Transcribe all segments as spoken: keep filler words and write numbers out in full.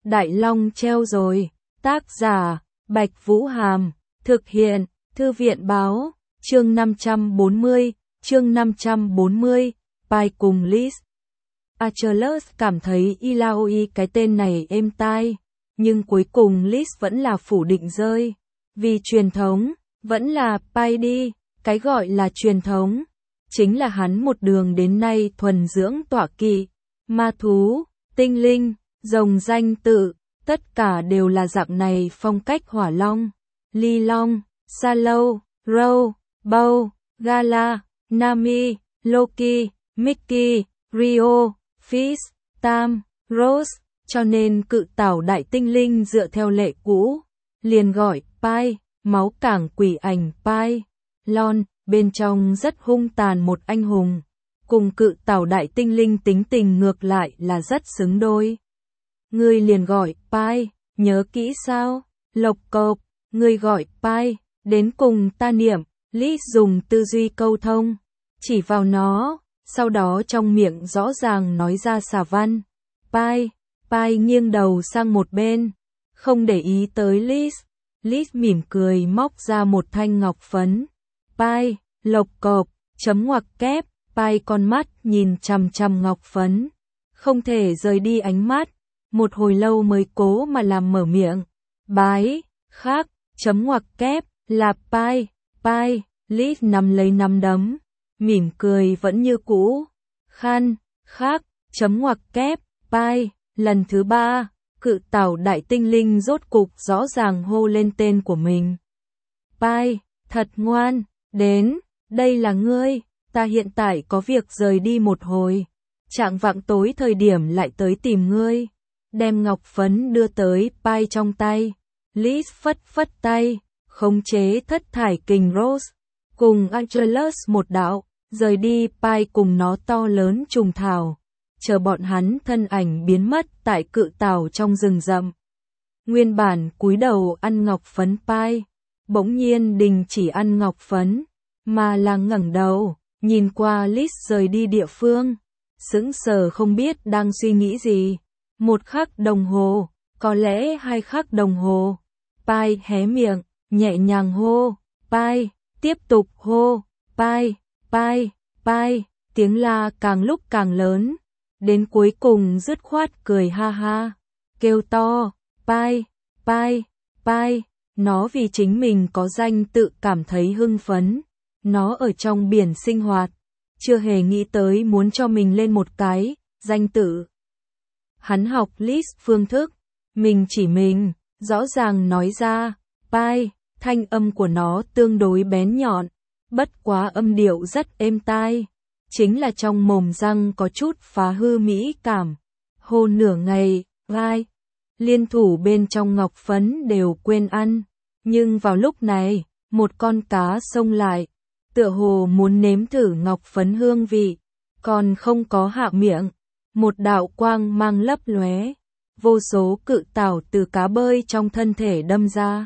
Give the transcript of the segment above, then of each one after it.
Đại Long treo rồi. Tác giả, Bạch Vũ Hàm. Thực hiện, Thư viện Báo. Chương năm trăm bốn mươi, chương năm trăm bốn mươi, Pai cùng Liz. Achilles cảm thấy Ilaoi cái tên này êm tai, nhưng cuối cùng Liz vẫn là phủ định rơi. Vì truyền thống, vẫn là Pai đi, cái gọi là truyền thống. Chính là hắn một đường đến nay thuần dưỡng tọa kỵ, ma thú, tinh linh, rồng danh tự, tất cả đều là dạng này phong cách hỏa long, ly long, sa lâu, row, bow, gala, nami, loki, mickey, rio, fish, tam, rose, cho nên cự tảo đại tinh linh dựa theo lệ cũ, liền gọi Pai, máu cảng quỷ ảnh Pai, lon, bên trong rất hung tàn một anh hùng, cùng cự tảo đại tinh linh tính tình ngược lại là rất xứng đôi. Ngươi liền gọi Pai, nhớ kỹ sao? Lộc cộp, ngươi gọi Pai, đến cùng ta niệm. Liz dùng tư duy câu thông, chỉ vào nó, sau đó trong miệng rõ ràng nói ra xà văn. Pai, Pai nghiêng đầu sang một bên, không để ý tới Liz. Liz mỉm cười móc ra một thanh ngọc phấn. Pai, lộc cộp, chấm ngoặc kép, Pai con mắt nhìn chằm chằm ngọc phấn, không thể rời đi ánh mắt, một hồi lâu mới cố mà làm mở miệng. Bái, khác, chấm ngoặc kép, là Pai. Pai, Liz nắm lấy nắm đấm, mỉm cười vẫn như cũ. Khăn, khác, chấm ngoặc kép, Pai, lần thứ ba, cự tảo đại tinh linh rốt cục rõ ràng hô lên tên của mình. Pai, thật ngoan, đến, đây là ngươi, ta hiện tại có việc rời đi một hồi, trạng vạng tối thời điểm lại tới tìm ngươi. Đem ngọc phấn đưa tới Pai trong tay, Liz phất phất tay, khống chế thất thải kình Rose, cùng Achilles một đạo, rời đi. Pai cùng nó to lớn trùng thảo, chờ bọn hắn thân ảnh biến mất tại cự tảo trong rừng rậm. Nguyên bản cúi đầu ăn ngọc phấn Pai, bỗng nhiên đình chỉ ăn ngọc phấn, mà là ngẩng đầu, nhìn qua Liz rời đi địa phương, sững sờ không biết đang suy nghĩ gì. Một khắc đồng hồ, có lẽ hai khắc đồng hồ, Pai hé miệng, nhẹ nhàng hô, Pai, tiếp tục hô, Pai, Pai, Pai, tiếng la càng lúc càng lớn, đến cuối cùng dứt khoát cười ha ha, kêu to, Pai, Pai, Pai, nó vì chính mình có danh tự cảm thấy hưng phấn, nó ở trong biển sinh hoạt, chưa hề nghĩ tới muốn cho mình lên một cái danh tự. Hắn học Liz phương thức, mình chỉ mình, rõ ràng nói ra, Pai, thanh âm của nó tương đối bén nhọn, bất quá âm điệu rất êm tai, chính là trong mồm răng có chút phá hư mỹ cảm. Hô nửa ngày, Pai, liên thủ bên trong ngọc phấn đều quên ăn, nhưng vào lúc này, một con cá xông lại, tựa hồ muốn nếm thử ngọc phấn hương vị, còn không có hạ miệng. Một đạo quang mang lấp lóe, vô số cự tảo từ cá bơi trong thân thể đâm ra,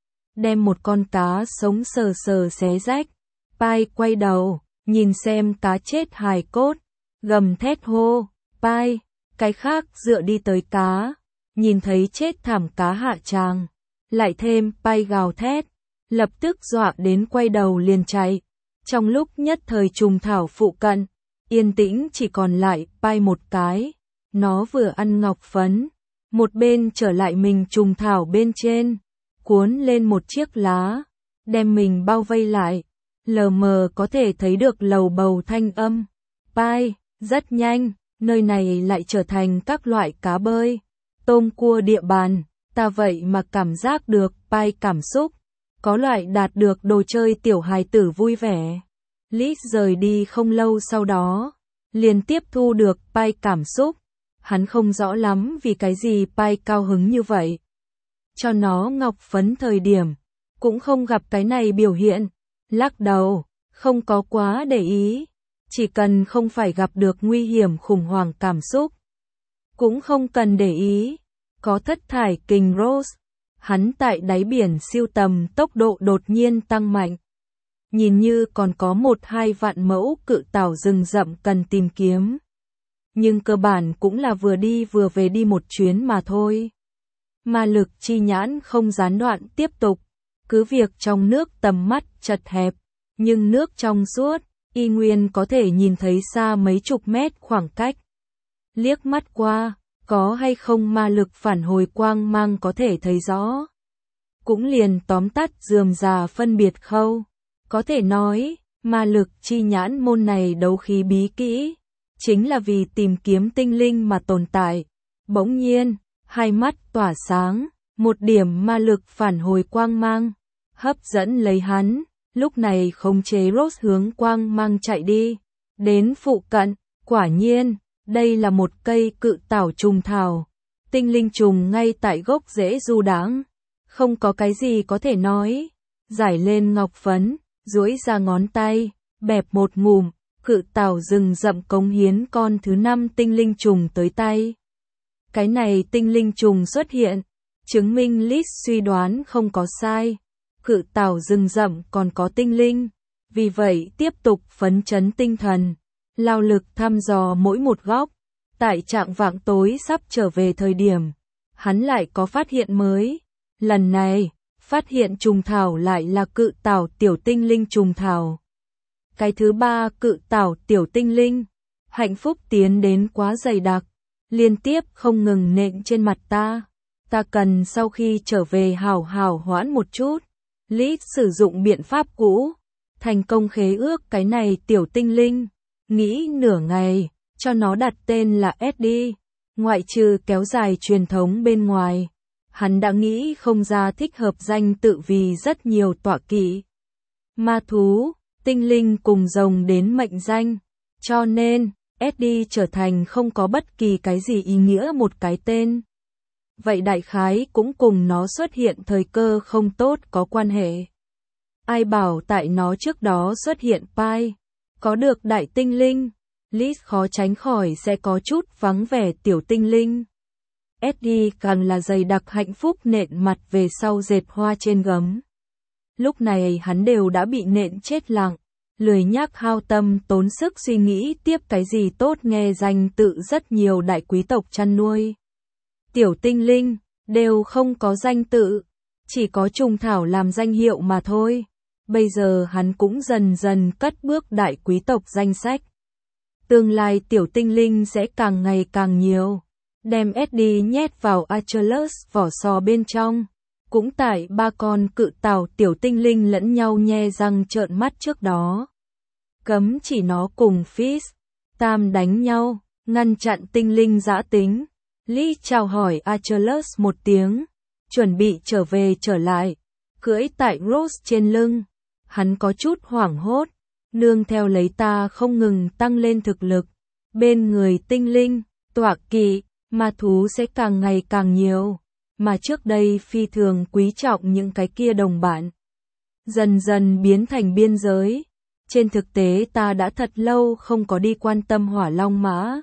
đem một con cá sống sờ sờ xé rách. Pai quay đầu, nhìn xem cá chết hài cốt, gầm thét hô, Pai, cái khác dựa đi tới cá, nhìn thấy chết thảm cá hạ tràng, lại thêm Pai gào thét, lập tức dọa đến quay đầu liền chạy. Trong lúc nhất thời trùng thảo phụ cận, yên tĩnh chỉ còn lại Pai một cái, nó vừa ăn ngọc phấn, một bên trở lại mình trùng thảo bên trên, cuốn lên một chiếc lá, đem mình bao vây lại, lờ mờ có thể thấy được lầu bầu thanh âm. Pai, rất nhanh, nơi này lại trở thành các loại cá bơi, tôm cua địa bàn, ta vậy mà cảm giác được Pai cảm xúc, có loại đạt được đồ chơi tiểu hài tử vui vẻ. Liz rời đi không lâu sau đó, liền tiếp thu được Pai cảm xúc, hắn không rõ lắm vì cái gì Pai cao hứng như vậy. Cho nó ngọc phấn thời điểm, cũng không gặp cái này biểu hiện, lắc đầu, không có quá để ý, chỉ cần không phải gặp được nguy hiểm khủng hoảng cảm xúc, cũng không cần để ý. Có thất thải kình Rose, hắn tại đáy biển siêu tầm tốc độ đột nhiên tăng mạnh. Nhìn như còn có một hai vạn mẫu cự tảo rừng rậm cần tìm kiếm. Nhưng cơ bản cũng là vừa đi vừa về đi một chuyến mà thôi. Ma lực chi nhãn không gián đoạn tiếp tục. Cứ việc trong nước tầm mắt chật hẹp, nhưng nước trong suốt, y nguyên có thể nhìn thấy xa mấy chục mét khoảng cách. Liếc mắt qua, có hay không ma lực phản hồi quang mang có thể thấy rõ. Cũng liền tóm tắt rườm rà phân biệt khâu. Có thể nói, ma lực chi nhãn môn này đấu khí bí kỹ, chính là vì tìm kiếm tinh linh mà tồn tại. Bỗng nhiên, hai mắt tỏa sáng, một điểm ma lực phản hồi quang mang, hấp dẫn lấy hắn, lúc này khống chế Rose hướng quang mang chạy đi. Đến phụ cận, quả nhiên, đây là một cây cự tảo trùng thảo. Tinh linh trùng ngay tại gốc rễ du đãng, không có cái gì có thể nói. Giải lên ngọc phấn, duỗi ra ngón tay, bẹp một ngụm, cự tảo rừng rậm cống hiến con thứ năm tinh linh trùng tới tay. Cái này tinh linh trùng xuất hiện, chứng minh Liz suy đoán không có sai. Cự tảo rừng rậm còn có tinh linh, vì vậy tiếp tục phấn chấn tinh thần, lao lực thăm dò mỗi một góc. Tại trạng vạng tối sắp trở về thời điểm, hắn lại có phát hiện mới. Lần này, phát hiện trùng thảo lại là cự tảo tiểu tinh linh trùng thảo. Cái thứ ba cự tảo tiểu tinh linh, hạnh phúc tiến đến quá dày đặc, liên tiếp không ngừng nện trên mặt ta. Ta cần sau khi trở về hào hào hoãn một chút. Liz sử dụng biện pháp cũ, thành công khế ước cái này tiểu tinh linh, nghĩ nửa ngày, cho nó đặt tên là Eddie, ngoại trừ kéo dài truyền thống bên ngoài. Hắn đã nghĩ không ra thích hợp danh tự vì rất nhiều tọa kỵ, ma thú, tinh linh cùng rồng đến mệnh danh, cho nên Eddie trở thành không có bất kỳ cái gì ý nghĩa một cái tên. Vậy đại khái cũng cùng nó xuất hiện thời cơ không tốt có quan hệ. Ai bảo tại nó trước đó xuất hiện Pai, có được đại tinh linh, Liz khó tránh khỏi sẽ có chút vắng vẻ tiểu tinh linh. Eddie càng là dày đặc hạnh phúc nện mặt về sau dệt hoa trên gấm. Lúc này hắn đều đã bị nện chết lặng, lười nhác hao tâm tốn sức suy nghĩ tiếp cái gì tốt nghe danh tự rất nhiều đại quý tộc chăn nuôi. Tiểu tinh linh, đều không có danh tự, chỉ có trùng thảo làm danh hiệu mà thôi. Bây giờ hắn cũng dần dần cất bước đại quý tộc danh sách. Tương lai tiểu tinh linh sẽ càng ngày càng nhiều. Đem Eddie nhét vào Achilles vỏ sò bên trong. Cũng tại ba con cự tảo tiểu tinh linh lẫn nhau nhe răng trợn mắt trước đó. Cấm chỉ nó cùng Fizz, Tam đánh nhau, ngăn chặn tinh linh dã tính. Lee chào hỏi Achilles một tiếng, chuẩn bị trở về trở lại, cưỡi tại Rose trên lưng. Hắn có chút hoảng hốt, nương theo lấy ta không ngừng tăng lên thực lực. Bên người tinh linh, tọa kỵ, ma thú sẽ càng ngày càng nhiều, mà trước đây phi thường quý trọng những cái kia đồng bạn. Dần dần biến thành biên giới. Trên thực tế ta đã thật lâu không có đi quan tâm hỏa long mã.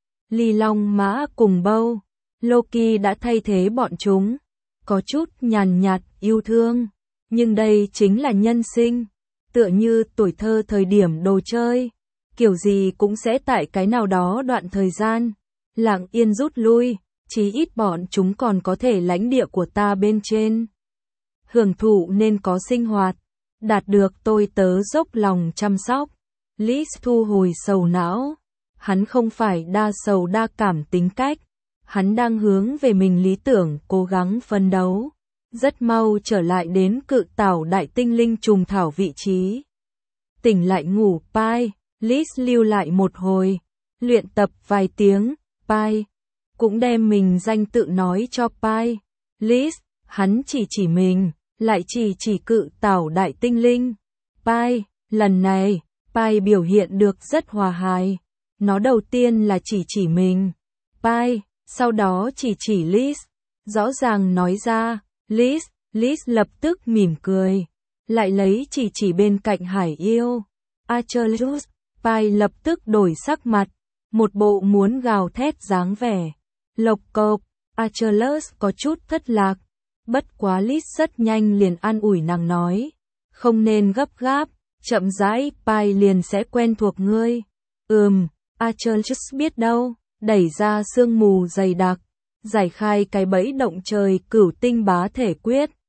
Ly long mã cùng bâu, Loki đã thay thế bọn chúng, có chút nhàn nhạt yêu thương, nhưng đây chính là nhân sinh, tựa như tuổi thơ thời điểm đồ chơi, kiểu gì cũng sẽ tại cái nào đó đoạn thời gian, lặng yên rút lui, chí ít bọn chúng còn có thể lãnh địa của ta bên trên. Hưởng thụ nên có sinh hoạt, đạt được tôi tớ dốc lòng chăm sóc. Liz thu hồi sầu não. Hắn không phải đa sầu đa cảm tính cách, hắn đang hướng về mình lý tưởng cố gắng phấn đấu, rất mau trở lại đến cự tảo đại tinh linh trùng thảo vị trí. Tỉnh lại ngủ Pai, Liz lưu lại một hồi, luyện tập vài tiếng, Pai cũng đem mình danh tự nói cho Pai. Liz, hắn chỉ chỉ mình, lại chỉ chỉ cự tảo đại tinh linh. Pai, lần này, Pai biểu hiện được rất hòa hài. Nó đầu tiên là chỉ chỉ mình, Pai, sau đó chỉ chỉ Liz, rõ ràng nói ra, Liz, Liz lập tức mỉm cười, lại lấy chỉ chỉ bên cạnh Hải Yêu. Achilles, Pai lập tức đổi sắc mặt, một bộ muốn gào thét dáng vẻ. Lộc cộc, Achilles có chút thất lạc, bất quá Liz rất nhanh liền an ủi nàng nói, không nên gấp gáp, chậm rãi Pai liền sẽ quen thuộc ngươi. Ừm. Achilles biết đâu, đẩy ra sương mù dày đặc, Giải khai cái bẫy động trời cửu tinh bá thể quyết.